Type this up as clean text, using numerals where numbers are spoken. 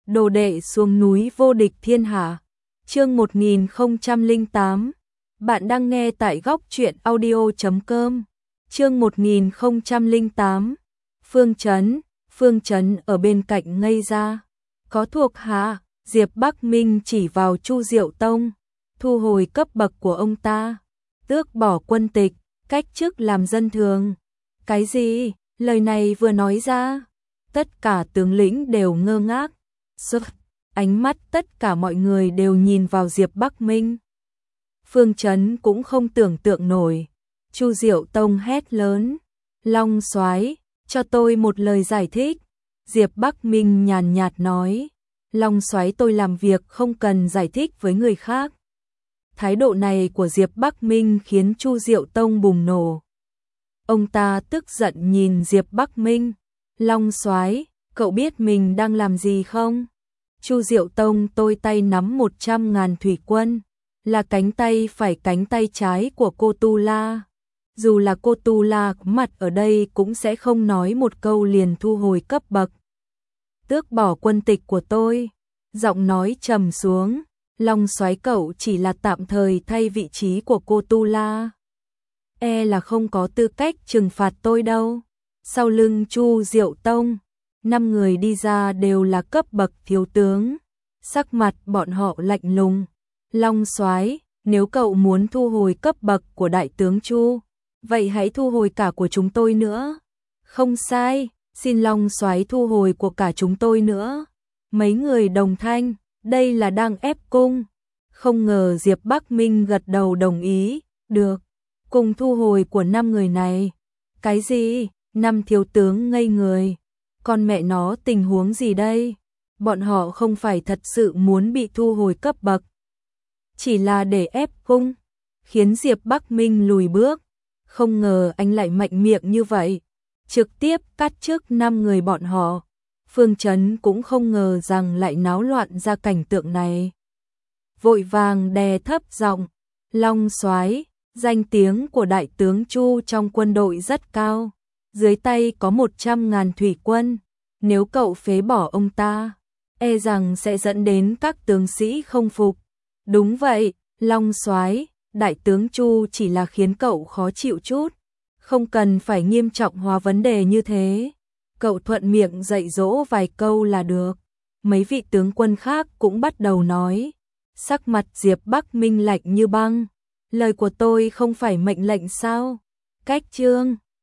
Đồ đệ xuống núi vô địch thiên hạ. Chương 1008. Bạn đang nghe tại góc truyện audio.com. Chương 1008. Phương Chấn ở bên cạnh ngây ra. Có thuộc hạ, Diệp Bắc Minh chỉ vào Chu Diệu Tông, thu hồi cấp bậc của ông ta, tước bỏ quân tịch, cách chức làm dân thường. Cái gì? Lời này vừa nói ra, tất cả tướng lĩnh đều ngơ ngác. Ánh mắt tất cả mọi người đều nhìn vào Diệp Bắc Minh. Phương Chấn cũng không tưởng tượng nổi. Chu Diệu Tông hét lớn, Long Soái, cho tôi một lời giải thích. Diệp Bắc Minh nhàn nhạt nói, Long Soái, tôi làm việc không cần giải thích với người khác. Thái độ này của Diệp Bắc Minh khiến Chu Diệu Tông bùng nổ. Ông ta tức giận nhìn Diệp Bắc Minh, Long Soái, cậu biết mình đang làm gì không? Chu Diệu Tông, tôi tay nắm 100.000 thủy quân, là cánh tay phải cánh tay trái của cô Tu La. Dù là cô Tu La có mặt ở đây cũng sẽ không nói một câu liền thu hồi cấp bậc, tước bỏ quân tịch của tôi. Giọng nói trầm xuống, Long Soái, cậu chỉ là tạm thời thay vị trí của cô Tu La, là không có tư cách trừng phạt tôi đâu. Sau lưng Chu Diệu Tông, 5 người đi ra đều là cấp bậc thiếu tướng, sắc mặt bọn họ lạnh lùng. Long Soái, nếu cậu muốn thu hồi cấp bậc của đại tướng Chu, vậy hãy thu hồi cả của chúng tôi nữa. Không sai, xin Long Soái thu hồi của cả chúng tôi nữa. Mấy người đồng thanh, đây là đang ép cung. Không ngờ Diệp Bắc Minh gật đầu đồng ý, được, cùng thu hồi của 5 người này. Cái gì? 5 thiếu tướng ngây người. Con mẹ nó, tình huống gì đây? Bọn họ không phải thật sự muốn bị thu hồi cấp bậc, chỉ là để ép cung, khiến Diệp Bắc Minh lùi bước. Không ngờ anh lại mạnh miệng như vậy, trực tiếp cắt chức 5 người bọn họ. Phương Chấn cũng không ngờ rằng lại náo loạn ra cảnh tượng này. Vội vàng đè thấp giọng, Long Soái, danh tiếng của đại tướng Chu trong quân đội rất cao, dưới tay có 100.000 thủy quân, nếu cậu phế bỏ ông ta, rằng sẽ dẫn đến các tướng sĩ không phục. Đúng vậy, Long Soái, đại tướng Chu chỉ là khiến cậu khó chịu chút, không cần phải nghiêm trọng hóa vấn đề như thế. Cậu thuận miệng dạy dỗ vài câu là được. Mấy vị tướng quân khác cũng bắt đầu nói. Sắc mặt Diệp Bắc Minh lạnh như băng. Lời của tôi không phải mệnh lệnh sao? Cách chương